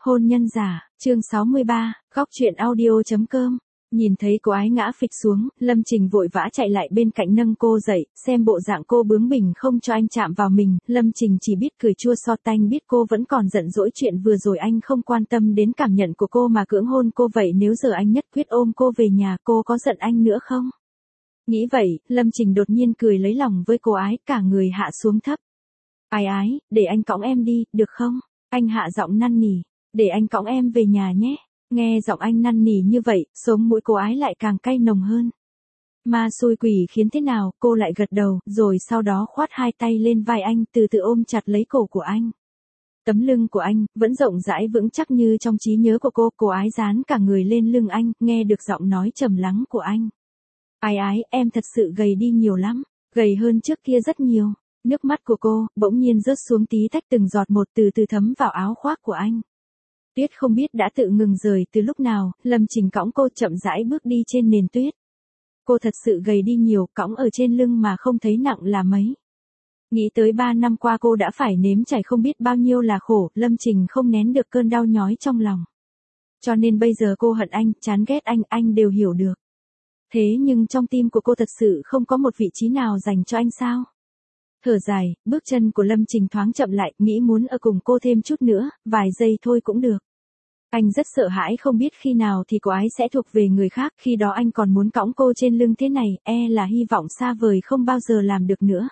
Hôn nhân giả, chương 63, góc truyện audio.com. Nhìn thấy cô ái ngã phịch xuống, Lâm Trình vội vã chạy lại bên cạnh nâng cô dậy, xem bộ dạng cô bướng bỉnh không cho anh chạm vào mình, Lâm Trình chỉ biết cười chua xót, anh biết cô vẫn còn giận dỗi chuyện vừa rồi anh không quan tâm đến cảm nhận của cô mà cưỡng hôn cô, vậy nếu giờ anh nhất quyết ôm cô về nhà, cô có giận anh nữa không? Nghĩ vậy, Lâm Trình đột nhiên cười lấy lòng với cô ái, cả người hạ xuống thấp. Ái ái, để anh cõng em đi, được không? Anh hạ giọng năn nỉ, để anh cõng em về nhà nhé. Nghe giọng anh năn nỉ như vậy, sống mũi cô ái lại càng cay nồng hơn. Ma xui quỷ khiến thế nào, cô lại gật đầu, rồi sau đó khoát hai tay lên vai anh, từ từ ôm chặt lấy cổ của anh. Tấm lưng của anh, vẫn rộng rãi vững chắc như trong trí nhớ của cô ái dán cả người lên lưng anh, nghe được giọng nói trầm lắng của anh. Ái ái, em thật sự gầy đi nhiều lắm, gầy hơn trước kia rất nhiều. Nước mắt của cô, bỗng nhiên rớt xuống tí tách từng giọt một, từ từ thấm vào áo khoác của anh. Tuyết không biết đã tự ngừng rơi từ lúc nào, Lâm Trình cõng cô chậm rãi bước đi trên nền tuyết. Cô thật sự gầy đi nhiều, cõng ở trên lưng mà không thấy nặng là mấy. Nghĩ tới 3 năm qua cô đã phải nếm trải không biết bao nhiêu là khổ, Lâm Trình không nén được cơn đau nhói trong lòng. Cho nên bây giờ cô hận anh, chán ghét anh đều hiểu được. Thế nhưng trong tim của cô thật sự không có một vị trí nào dành cho anh sao? Thở dài, bước chân của Lâm Trình thoáng chậm lại, nghĩ muốn ở cùng cô thêm chút nữa, vài giây thôi cũng được. Anh rất sợ hãi không biết khi nào thì cô ái sẽ thuộc về người khác, khi đó anh còn muốn cõng cô trên lưng thế này, là hy vọng xa vời không bao giờ làm được nữa.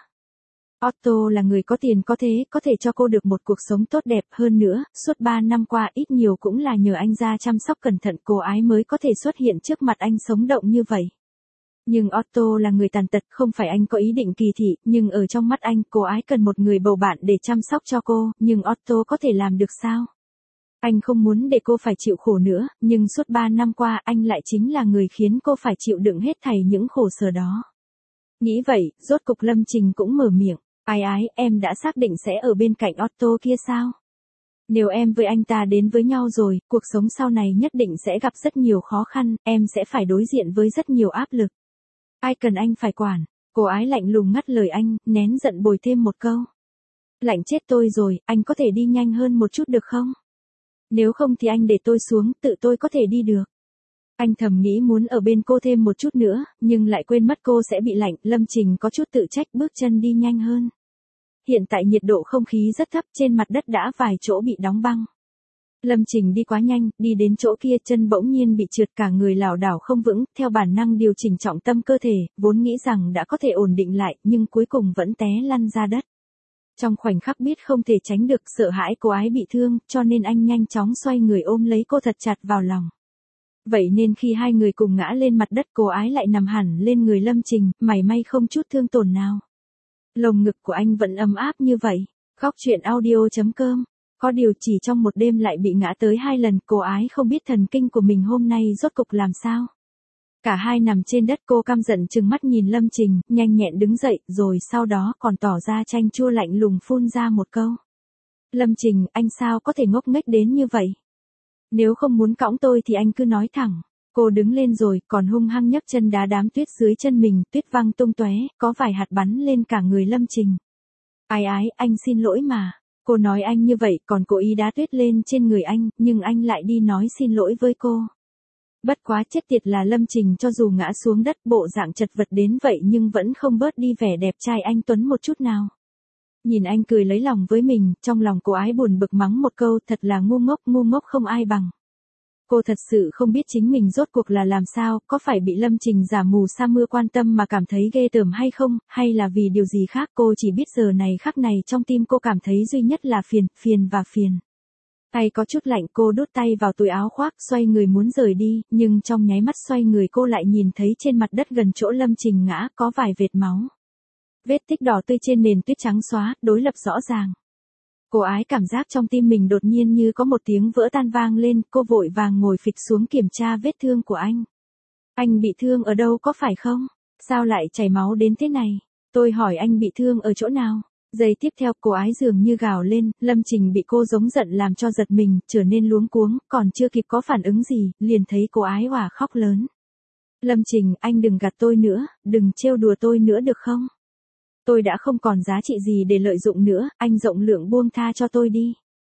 Otto là người có tiền có thế, có thể cho cô được một cuộc sống tốt đẹp hơn nữa, suốt 3 năm qua ít nhiều cũng là nhờ anh ra chăm sóc cẩn thận cô ái mới có thể xuất hiện trước mặt anh sống động như vậy. Nhưng Otto là người tàn tật, không phải anh có ý định kỳ thị, nhưng ở trong mắt anh, cô ái cần một người bầu bạn để chăm sóc cho cô, nhưng Otto có thể làm được sao? Anh không muốn để cô phải chịu khổ nữa, nhưng suốt 3 năm qua anh lại chính là người khiến cô phải chịu đựng hết thảy những khổ sở đó. Nghĩ vậy, rốt cục Lâm Trình cũng mở miệng, ái ái, em đã xác định sẽ ở bên cạnh Otto kia sao? Nếu em với anh ta đến với nhau rồi, cuộc sống sau này nhất định sẽ gặp rất nhiều khó khăn, em sẽ phải đối diện với rất nhiều áp lực. Ai cần anh phải quản? Cô ái lạnh lùng ngắt lời anh, nén giận bồi thêm một câu. Lạnh chết tôi rồi, anh có thể đi nhanh hơn một chút được không? Nếu không thì anh để tôi xuống, tự tôi có thể đi được. Anh thầm nghĩ muốn ở bên cô thêm một chút nữa, nhưng lại quên mất cô sẽ bị lạnh, Lâm Trình có chút tự trách bước chân đi nhanh hơn. Hiện tại nhiệt độ không khí rất thấp, trên mặt đất đã vài chỗ bị đóng băng. Lâm Trình đi quá nhanh, đi đến chỗ kia chân bỗng nhiên bị trượt, cả người lảo đảo không vững, theo bản năng điều chỉnh trọng tâm cơ thể, vốn nghĩ rằng đã có thể ổn định lại, nhưng cuối cùng vẫn té lăn ra đất. Trong khoảnh khắc biết không thể tránh được, sợ hãi cô ái bị thương, cho nên anh nhanh chóng xoay người ôm lấy cô thật chặt vào lòng. Vậy nên khi hai người cùng ngã lên mặt đất, cô ái lại nằm hẳn lên người Lâm Trình, mảy may không chút thương tổn nào. Lồng ngực của anh vẫn ấm áp như vậy. Góc truyện audio.com. Có điều chỉ trong một đêm lại bị ngã tới 2 lần, cô ái không biết thần kinh của mình hôm nay rốt cục làm sao. Cả hai nằm trên đất, cô căm giận trừng mắt nhìn Lâm Trình, nhanh nhẹn đứng dậy, rồi sau đó còn tỏ ra chanh chua lạnh lùng phun ra một câu. Lâm Trình, anh sao có thể ngốc nghếch đến như vậy? Nếu không muốn cõng tôi thì anh cứ nói thẳng. Cô đứng lên rồi, còn hung hăng nhấc chân đá đám tuyết dưới chân mình, tuyết văng tung tóe, có vài hạt bắn lên cả người Lâm Trình. Ái ái, anh xin lỗi mà. Cô nói anh như vậy, còn cố ý đá tuyết lên trên người anh, nhưng anh lại đi nói xin lỗi với cô. Bất quá chết tiệt là Lâm Trình, cho dù ngã xuống đất bộ dạng chật vật đến vậy nhưng vẫn không bớt đi vẻ đẹp trai anh tuấn một chút nào. Nhìn anh cười lấy lòng với mình, trong lòng cô ái buồn bực mắng một câu, thật là ngu ngốc không ai bằng. Cô thật sự không biết chính mình rốt cuộc là làm sao, có phải bị Lâm Trình giả mù sa mưa quan tâm mà cảm thấy ghê tởm hay không, hay là vì điều gì khác, cô chỉ biết giờ này khắc này trong tim cô cảm thấy duy nhất là phiền. Tay có chút lạnh, cô đút tay vào túi áo khoác, xoay người muốn rời đi, nhưng trong nháy mắt xoay người cô lại nhìn thấy trên mặt đất gần chỗ Lâm Trình ngã có vài vệt máu. Vết tích đỏ tươi trên nền tuyết trắng xóa, đối lập rõ ràng. Cô ái cảm giác trong tim mình đột nhiên như có một tiếng vỡ tan vang lên, cô vội vàng ngồi phịch xuống kiểm tra vết thương của anh. Anh bị thương ở đâu có phải không? Sao lại chảy máu đến thế này? Tôi hỏi anh bị thương ở chỗ nào? Giây tiếp theo cô ái dường như gào lên, Lâm Trình bị cô giống giận làm cho giật mình, trở nên luống cuống, còn chưa kịp có phản ứng gì, liền thấy cô ái òa khóc lớn. Lâm Trình, anh đừng gạt tôi nữa, đừng trêu đùa tôi nữa được không? Tôi đã không còn giá trị gì để lợi dụng nữa, anh rộng lượng buông tha cho tôi đi.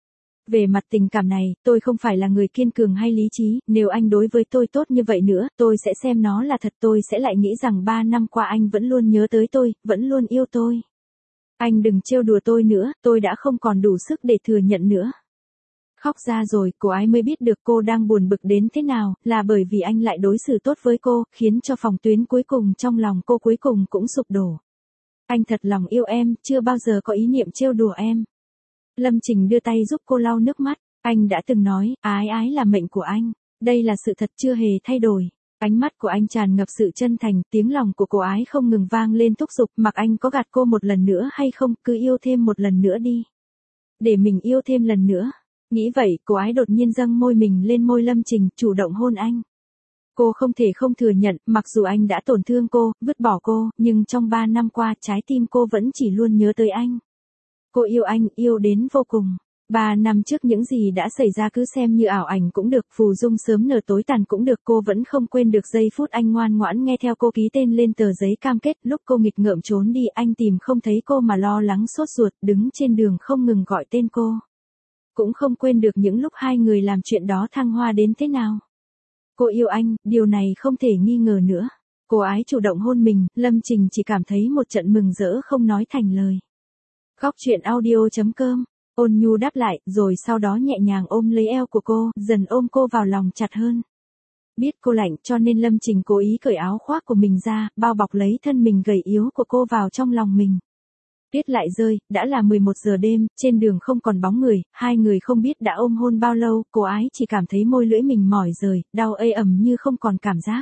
Về mặt tình cảm này, tôi không phải là người kiên cường hay lý trí, nếu anh đối với tôi tốt như vậy nữa, tôi sẽ xem nó là thật, tôi sẽ lại nghĩ rằng 3 năm qua anh vẫn luôn nhớ tới tôi, vẫn luôn yêu tôi. Anh đừng trêu đùa tôi nữa, tôi đã không còn đủ sức để thừa nhận nữa. Khóc ra rồi, cô ấy mới biết được cô đang buồn bực đến thế nào, là bởi vì anh lại đối xử tốt với cô, khiến cho phòng tuyến cuối cùng trong lòng cô cuối cùng cũng sụp đổ. Anh thật lòng yêu em, chưa bao giờ có ý niệm trêu đùa em. Lâm Trình đưa tay giúp cô lau nước mắt, anh đã từng nói, ái ái là mệnh của anh, đây là sự thật chưa hề thay đổi. Ánh mắt của anh tràn ngập sự chân thành, tiếng lòng của cô ái không ngừng vang lên thúc giục, mặc anh có gạt cô một lần nữa hay không, cứ yêu thêm một lần nữa đi. Để mình yêu thêm lần nữa. Nghĩ vậy, cô ái đột nhiên dâng môi mình lên môi Lâm Trình, chủ động hôn anh. Cô không thể không thừa nhận, mặc dù anh đã tổn thương cô, vứt bỏ cô, nhưng trong 3 năm qua, trái tim cô vẫn chỉ luôn nhớ tới anh. Cô yêu anh, yêu đến vô cùng. 3 năm trước những gì đã xảy ra cứ xem như ảo ảnh cũng được, phù dung sớm nở tối tàn cũng được, cô vẫn không quên được giây phút anh ngoan ngoãn nghe theo cô ký tên lên tờ giấy cam kết, lúc cô nghịch ngợm trốn đi anh tìm không thấy cô mà lo lắng sốt ruột, đứng trên đường không ngừng gọi tên cô. Cũng không quên được những lúc hai người làm chuyện đó thăng hoa đến thế nào. Cô yêu anh, điều này không thể nghi ngờ nữa. Cô ái chủ động hôn mình, Lâm Trình chỉ cảm thấy một trận mừng rỡ không nói thành lời. Góc truyện audio.com, Ôn Nhu đáp lại, rồi sau đó nhẹ nhàng ôm lấy eo của cô, dần ôm cô vào lòng chặt hơn. Biết cô lạnh cho nên Lâm Trình cố ý cởi áo khoác của mình ra, bao bọc lấy thân mình gầy yếu của cô vào trong lòng mình. Tuyết lại rơi, đã là 11 giờ đêm, trên đường không còn bóng người, hai người không biết đã ôm hôn bao lâu, cô ái chỉ cảm thấy môi lưỡi mình mỏi rời, đau ê ẩm như không còn cảm giác.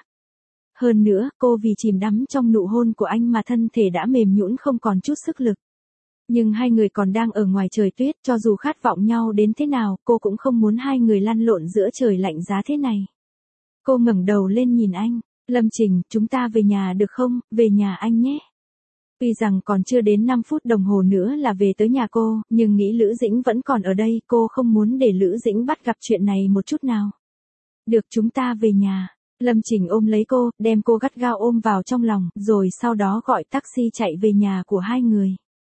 Hơn nữa, cô vì chìm đắm trong nụ hôn của anh mà thân thể đã mềm nhũn không còn chút sức lực. Nhưng hai người còn đang ở ngoài trời tuyết, cho dù khát vọng nhau đến thế nào, cô cũng không muốn hai người lăn lộn giữa trời lạnh giá thế này. Cô ngẩng đầu lên nhìn anh, Lâm Trình, chúng ta về nhà được không, về nhà anh nhé. Tuy rằng còn chưa đến 5 phút đồng hồ nữa là về tới nhà cô, nhưng nghĩ Lữ Dĩnh vẫn còn ở đây, cô không muốn để Lữ Dĩnh bắt gặp chuyện này một chút nào. Được, chúng ta về nhà. Lâm Trình ôm lấy cô, đem cô gắt gao ôm vào trong lòng, rồi sau đó gọi taxi chạy về nhà của hai người.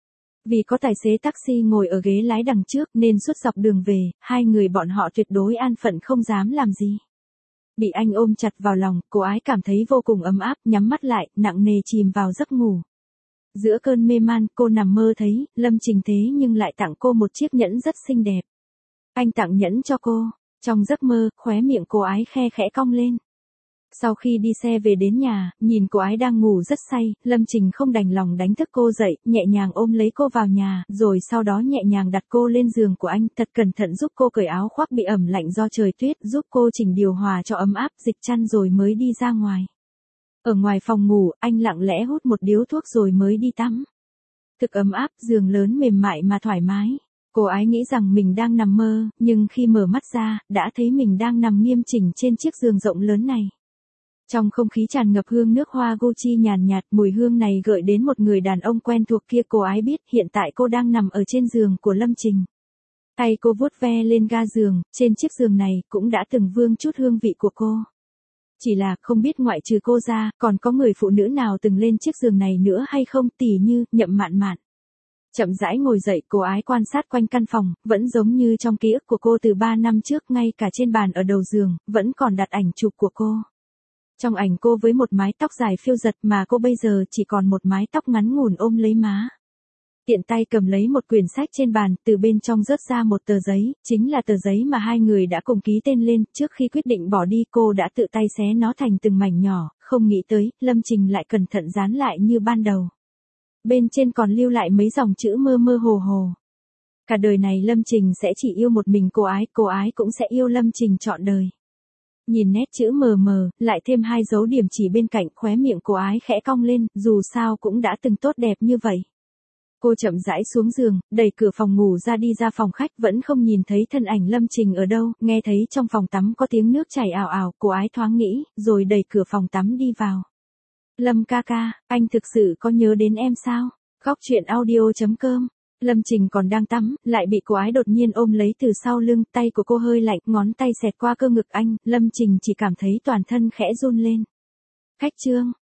Vì có tài xế taxi ngồi ở ghế lái đằng trước nên suốt dọc đường về, hai người bọn họ tuyệt đối an phận không dám làm gì. Bị anh ôm chặt vào lòng, cô ái cảm thấy vô cùng ấm áp, nhắm mắt lại, nặng nề chìm vào giấc ngủ. Giữa cơn mê man, cô nằm mơ thấy, Lâm Trình thế nhưng lại tặng cô một chiếc nhẫn rất xinh đẹp. Anh tặng nhẫn cho cô, trong giấc mơ, khóe miệng cô ái khe khẽ cong lên. Sau khi đi xe về đến nhà, nhìn cô ái đang ngủ rất say, Lâm Trình không đành lòng đánh thức cô dậy, nhẹ nhàng ôm lấy cô vào nhà, rồi sau đó nhẹ nhàng đặt cô lên giường của anh, thật cẩn thận giúp cô cởi áo khoác bị ẩm lạnh do trời tuyết, giúp cô chỉnh điều hòa cho ấm áp, dịch chăn rồi mới đi ra ngoài. Ở ngoài phòng ngủ, anh lặng lẽ hút một điếu thuốc rồi mới đi tắm. Thực ấm áp, giường lớn mềm mại mà thoải mái. Cô ái nghĩ rằng mình đang nằm mơ, nhưng khi mở mắt ra, đã thấy mình đang nằm nghiêm chỉnh trên chiếc giường rộng lớn này. Trong không khí tràn ngập hương nước hoa Gucci nhàn nhạt, mùi hương này gợi đến một người đàn ông quen thuộc kia. Cô ái biết hiện tại cô đang nằm ở trên giường của Lâm Trình. Tay cô vuốt ve lên ga giường, trên chiếc giường này cũng đã từng vương chút hương vị của cô. Chỉ là không biết ngoại trừ cô ra, còn có người phụ nữ nào từng lên chiếc giường này nữa hay không, tỉ như, Nhậm Mạn Mạn. Chậm rãi ngồi dậy, cô ái quan sát quanh căn phòng, vẫn giống như trong ký ức của cô từ 3 năm trước, ngay cả trên bàn ở đầu giường, vẫn còn đặt ảnh chụp của cô. Trong ảnh cô với một mái tóc dài phiêu giật mà cô bây giờ chỉ còn một mái tóc ngắn ngủn ôm lấy má. Tiện tay cầm lấy một quyển sách trên bàn, từ bên trong rớt ra một tờ giấy, chính là tờ giấy mà hai người đã cùng ký tên lên, trước khi quyết định bỏ đi cô đã tự tay xé nó thành từng mảnh nhỏ, không nghĩ tới, Lâm Trình lại cẩn thận dán lại như ban đầu. Bên trên còn lưu lại mấy dòng chữ mơ mơ hồ hồ. Cả đời này Lâm Trình sẽ chỉ yêu một mình cô ái cũng sẽ yêu Lâm Trình trọn đời. Nhìn nét chữ mờ mờ, lại thêm 2 dấu điểm chỉ bên cạnh, khóe miệng cô ái khẽ cong lên, dù sao cũng đã từng tốt đẹp như vậy. Cô chậm rãi xuống giường, đẩy cửa phòng ngủ ra đi ra phòng khách, vẫn không nhìn thấy thân ảnh Lâm Trình ở đâu, nghe thấy trong phòng tắm có tiếng nước chảy ào ào, cô ái thoáng nghĩ, rồi đẩy cửa phòng tắm đi vào. Lâm ca ca, anh thực sự có nhớ đến em sao? Góc truyện audio.com. Lâm Trình còn đang tắm, lại bị cô ái đột nhiên ôm lấy từ sau lưng, tay của cô hơi lạnh, ngón tay xẹt qua cơ ngực anh, Lâm Trình chỉ cảm thấy toàn thân khẽ run lên. Khách trương,